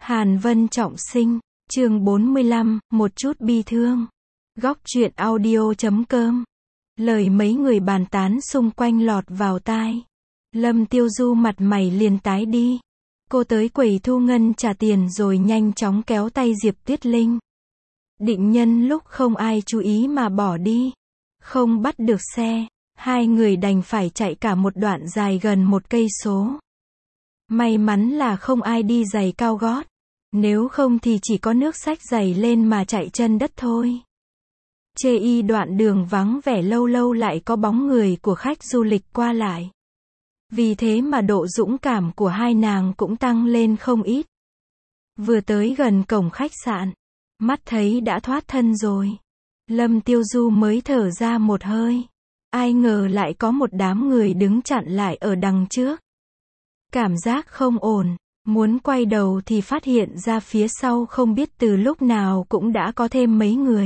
Hàn Vân trọng sinh, chương 45, một chút bi thương. Góc truyện audio.com. Lời mấy người bàn tán xung quanh lọt vào tai. Lâm Tiêu Du mặt mày liền tái đi. Cô tới quầy thu ngân trả tiền rồi nhanh chóng kéo tay Diệp Tuyết Linh. Định nhân lúc không ai chú ý mà bỏ đi. Không bắt được xe, hai người đành phải chạy cả một đoạn dài gần 1 cây số. May mắn là không ai đi giày cao gót. Nếu không thì chỉ có nước xách giày lên mà chạy chân đất thôi. Chê y đoạn đường vắng vẻ lâu lâu lại có bóng người của khách du lịch qua lại. Vì thế mà độ dũng cảm của hai nàng cũng tăng lên không ít. Vừa tới gần cổng khách sạn, mắt thấy đã thoát thân rồi. Lâm Tiêu Du mới thở ra một hơi. Ai ngờ lại có một đám người đứng chặn lại ở đằng trước. Cảm giác không ổn. Muốn quay đầu thì phát hiện ra phía sau không biết từ lúc nào cũng đã có thêm mấy người.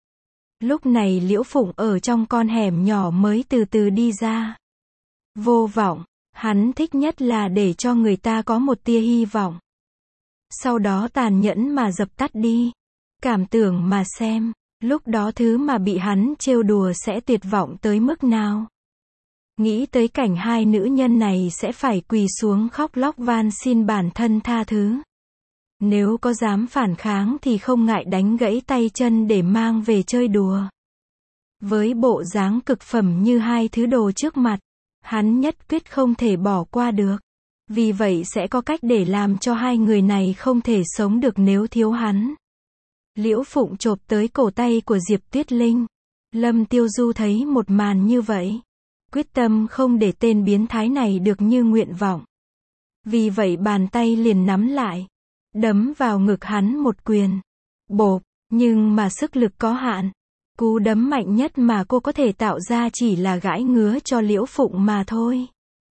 Lúc này Liễu Phụng ở trong con hẻm nhỏ mới từ từ đi ra. Vô vọng, hắn thích nhất là để cho người ta có một tia hy vọng. Sau đó tàn nhẫn mà dập tắt đi. Cảm tưởng mà xem, lúc đó thứ mà bị hắn trêu đùa sẽ tuyệt vọng tới mức nào. Nghĩ tới cảnh hai nữ nhân này sẽ phải quỳ xuống khóc lóc van xin bản thân tha thứ. Nếu có dám phản kháng thì không ngại đánh gãy tay chân để mang về chơi đùa. Với bộ dáng cực phẩm như hai thứ đồ trước mặt, hắn nhất quyết không thể bỏ qua được. Vì vậy sẽ có cách để làm cho hai người này không thể sống được nếu thiếu hắn. Liễu Phụng chộp tới cổ tay của Diệp Tuyết Linh. Lâm Tiêu Du thấy một màn như vậy, quyết tâm không để tên biến thái này được như nguyện vọng. Vì vậy bàn tay liền nắm lại, đấm vào ngực hắn một quyền. Bộp, nhưng mà sức lực có hạn. Cú đấm mạnh nhất mà cô có thể tạo ra chỉ là gãi ngứa cho Liễu Phụng mà thôi.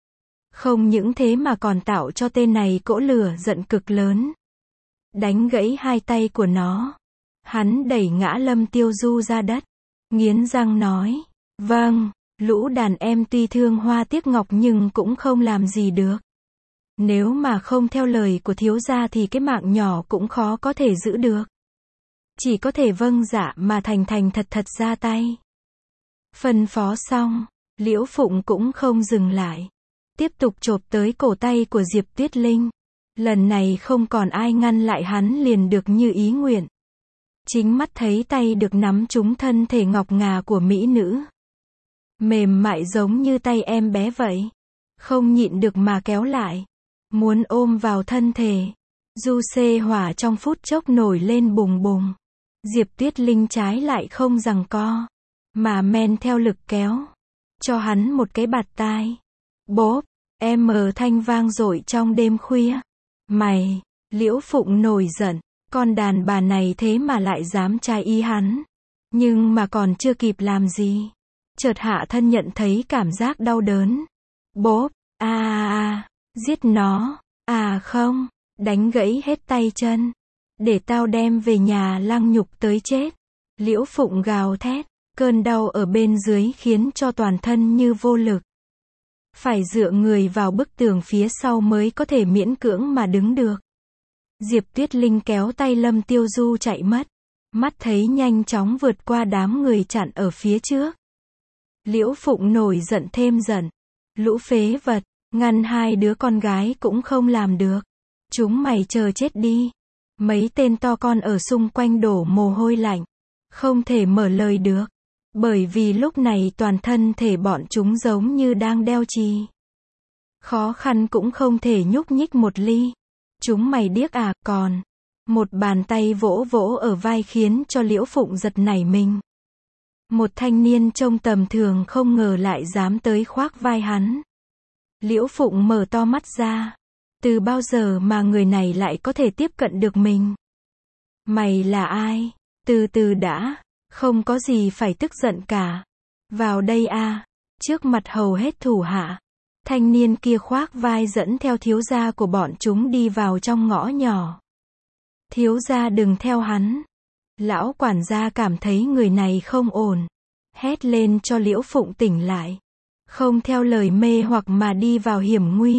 Không những thế mà còn tạo cho tên này cỗ lửa giận cực lớn. Đánh gãy hai tay của nó. Hắn đẩy ngã Lâm Tiêu Du ra đất. Nghiến răng nói, vâng. Lũ đàn em tuy thương hoa tiếc ngọc nhưng cũng không làm gì được. Nếu mà không theo lời của thiếu gia thì cái mạng nhỏ cũng khó có thể giữ được. Chỉ có thể vâng dạ mà thành thành thật thật ra tay. Phân phó xong, Liễu Phụng cũng không dừng lại. Tiếp tục chộp tới cổ tay của Diệp Tuyết Linh. Lần này không còn ai ngăn lại hắn liền được như ý nguyện. Chính mắt thấy tay được nắm trúng thân thể ngọc ngà của mỹ nữ. Mềm mại giống như tay em bé vậy. Không nhịn được mà kéo lại. Muốn ôm vào thân thể. Du xê hỏa trong phút chốc nổi lên bùng bùng. Diệp Tuyết Linh trái lại không giằng co. Mà men theo lực kéo. Cho hắn một cái bạt tai. Bốp, thanh vang dội trong đêm khuya. Mày, Liễu Phụng nổi giận. Con đàn bà này thế mà lại dám trái ý hắn. Nhưng mà còn chưa kịp làm gì. Chợt hạ thân nhận thấy cảm giác đau đớn. Bốp, giết nó, không, đánh gãy hết tay chân. Để tao đem về nhà lăng nhục tới chết. Liễu Phụng gào thét, cơn đau ở bên dưới khiến cho toàn thân như vô lực. Phải dựa người vào bức tường phía sau mới có thể miễn cưỡng mà đứng được. Diệp Tuyết Linh kéo tay Lâm Tiêu Du chạy mất. Mắt thấy nhanh chóng vượt qua đám người chặn ở phía trước. Liễu Phụng nổi giận thêm giận. Lũ phế vật, ngăn hai đứa con gái cũng không làm được. Chúng mày chờ chết đi. Mấy tên to con ở xung quanh đổ mồ hôi lạnh. Không thể mở lời được. Bởi vì lúc này toàn thân thể bọn chúng giống như đang đeo chì. Khó khăn cũng không thể nhúc nhích một ly. Chúng mày điếc còn. Một bàn tay vỗ vỗ ở vai khiến cho Liễu Phụng giật nảy mình. Một thanh niên trông tầm thường không ngờ lại dám tới khoác vai hắn. Liễu Phụng mở to mắt ra. Từ bao giờ mà người này lại có thể tiếp cận được mình? Mày là ai? Từ từ đã. Không có gì phải tức giận cả. Vào đây Trước mặt hầu hết thủ hạ. Thanh niên kia khoác vai dẫn theo thiếu gia của bọn chúng đi vào trong ngõ nhỏ. Thiếu gia đừng theo hắn. Lão quản gia cảm thấy người này không ổn. Hét lên cho Liễu Phụng tỉnh lại. Không theo lời mê hoặc mà đi vào hiểm nguy.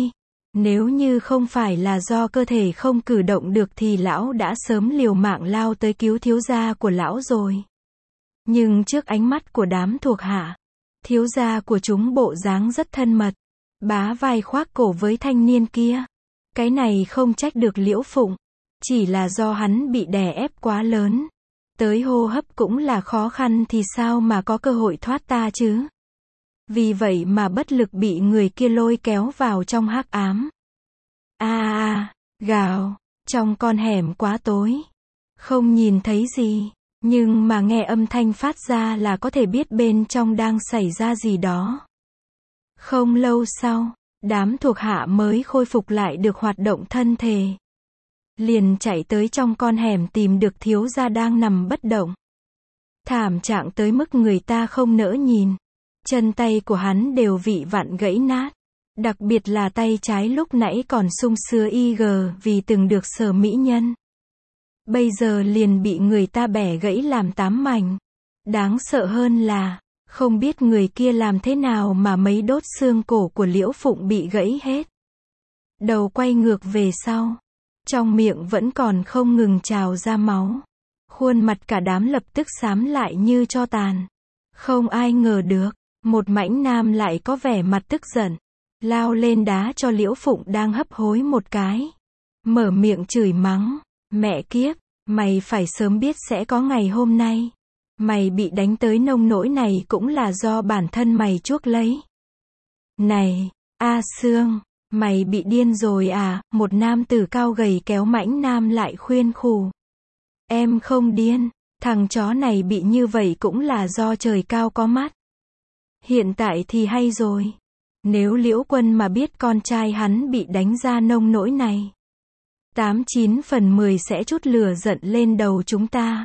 Nếu như không phải là do cơ thể không cử động được thì lão đã sớm liều mạng lao tới cứu thiếu gia của lão rồi. Nhưng trước ánh mắt của đám thuộc hạ, thiếu gia của chúng bộ dáng rất thân mật, bá vai khoác cổ với thanh niên kia. Cái này không trách được Liễu Phụng, chỉ là do hắn bị đè ép quá lớn. Tới hô hấp cũng là khó khăn thì sao mà có cơ hội thoát ta chứ. Vì vậy mà bất lực bị người kia lôi kéo vào trong hắc ám. Gào, trong con hẻm quá tối. Không nhìn thấy gì, nhưng mà nghe âm thanh phát ra là có thể biết bên trong đang xảy ra gì đó. Không lâu sau, đám thuộc hạ mới khôi phục lại được hoạt động thân thể. Liền chạy tới trong con hẻm tìm được thiếu gia đang nằm bất động. Thảm trạng tới mức người ta không nỡ nhìn. Chân tay của hắn đều bị vặn gãy nát. Đặc biệt là tay trái lúc nãy còn sung sưa vì từng được sờ mỹ nhân. Bây giờ liền bị người ta bẻ gãy làm 8 mảnh. Đáng sợ hơn là, không biết người kia làm thế nào mà mấy đốt xương cổ của Liễu Phụng bị gãy hết. Đầu quay ngược về sau. Trong miệng vẫn còn không ngừng trào ra máu. Khuôn mặt cả đám lập tức xám lại như tro tàn. Không ai ngờ được, một mãnh nam lại có vẻ mặt tức giận. Lao lên đá cho Liễu Phụng đang hấp hối một cái. Mở miệng chửi mắng. Mẹ kiếp, mày phải sớm biết sẽ có ngày hôm nay. Mày bị đánh tới nông nỗi này cũng là do bản thân mày chuốc lấy. Này, A Sương, mày bị điên rồi à? Một nam tử cao gầy kéo mãnh nam lại khuyên khù. Em không điên, thằng chó này bị như vậy cũng là do trời cao có mắt. Hiện tại thì hay rồi. Nếu Liễu Quân mà biết con trai hắn bị đánh ra nông nỗi này, 89 phần 10 sẽ trút lửa giận lên đầu chúng ta.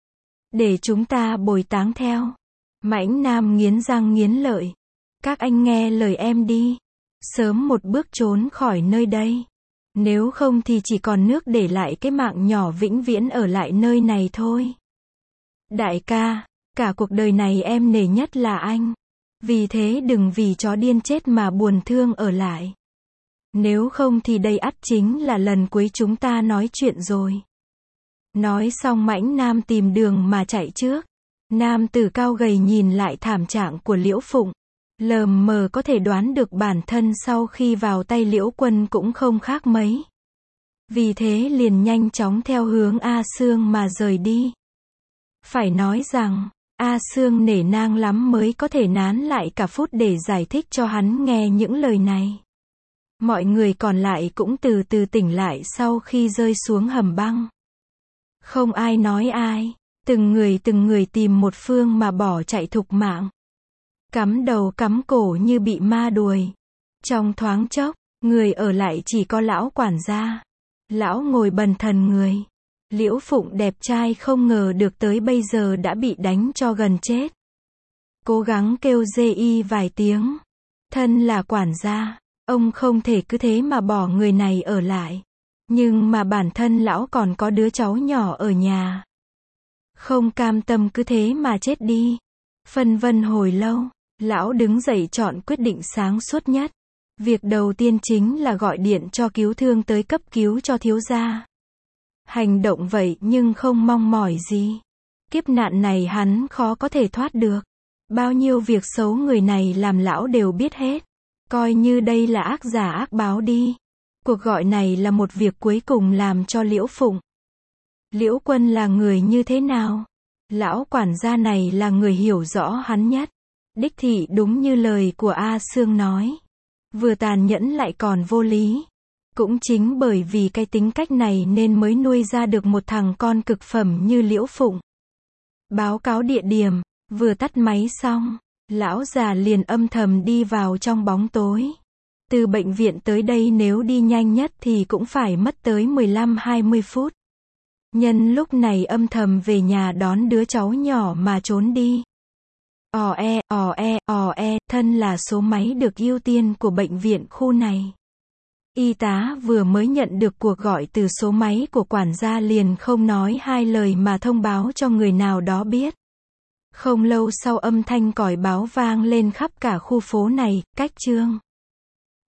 Để chúng ta bồi táng theo. Mãnh nam nghiến răng nghiến lợi. Các anh nghe lời em đi. Sớm một bước trốn khỏi nơi đây. Nếu không thì chỉ còn nước để lại cái mạng nhỏ vĩnh viễn ở lại nơi này thôi. Đại ca, cả cuộc đời này em nể nhất là anh. Vì thế đừng vì chó điên chết mà buồn thương ở lại. Nếu không thì đây ắt chính là lần cuối chúng ta nói chuyện rồi. Nói xong mãnh nam tìm đường mà chạy trước. Nam tử cao gầy nhìn lại thảm trạng của Liễu Phụng. Lờ mờ có thể đoán được bản thân sau khi vào tay Liễu Quân cũng không khác mấy. Vì thế liền nhanh chóng theo hướng A Sương mà rời đi. Phải nói rằng, A Sương nể nang lắm mới có thể nán lại cả phút để giải thích cho hắn nghe những lời này. Mọi người còn lại cũng từ từ tỉnh lại sau khi rơi xuống hầm băng. Không ai nói ai, từng người tìm một phương mà bỏ chạy thục mạng. Cắm đầu cắm cổ như bị ma đuổi. Trong thoáng chốc, người ở lại chỉ có lão quản gia. Lão ngồi bần thần người. Liễu Phụng đẹp trai không ngờ được tới bây giờ đã bị đánh cho gần chết. Cố gắng kêu dê vài tiếng. Thân là quản gia, ông không thể cứ thế mà bỏ người này ở lại. Nhưng mà bản thân lão còn có đứa cháu nhỏ ở nhà. Không cam tâm cứ thế mà chết đi. Phân vân hồi lâu, lão đứng dậy chọn quyết định sáng suốt nhất. Việc đầu tiên chính là gọi điện cho cứu thương tới cấp cứu cho thiếu gia. Hành động vậy nhưng không mong mỏi gì. Kiếp nạn này hắn khó có thể thoát được. Bao nhiêu việc xấu người này làm lão đều biết hết. Coi như đây là ác giả ác báo đi. Cuộc gọi này là một việc cuối cùng làm cho Liễu Phụng. Liễu Quân là người như thế nào? Lão quản gia này là người hiểu rõ hắn nhất. Đích thị đúng như lời của A Sương nói. Vừa tàn nhẫn lại còn vô lý. Cũng chính bởi vì cái tính cách này nên mới nuôi ra được một thằng con cực phẩm như Liễu Phụng. Báo cáo địa điểm, vừa tắt máy xong, lão già liền âm thầm đi vào trong bóng tối. Từ bệnh viện tới đây nếu đi nhanh nhất thì cũng phải mất tới 15-20 phút. Nhân lúc này âm thầm về nhà đón đứa cháu nhỏ mà trốn đi. Thân là số máy được ưu tiên của bệnh viện khu này. Y tá vừa mới nhận được cuộc gọi từ số máy của quản gia liền không nói hai lời mà thông báo cho người nào đó biết. Không lâu sau âm thanh còi báo vang lên khắp cả khu phố này, cách Trương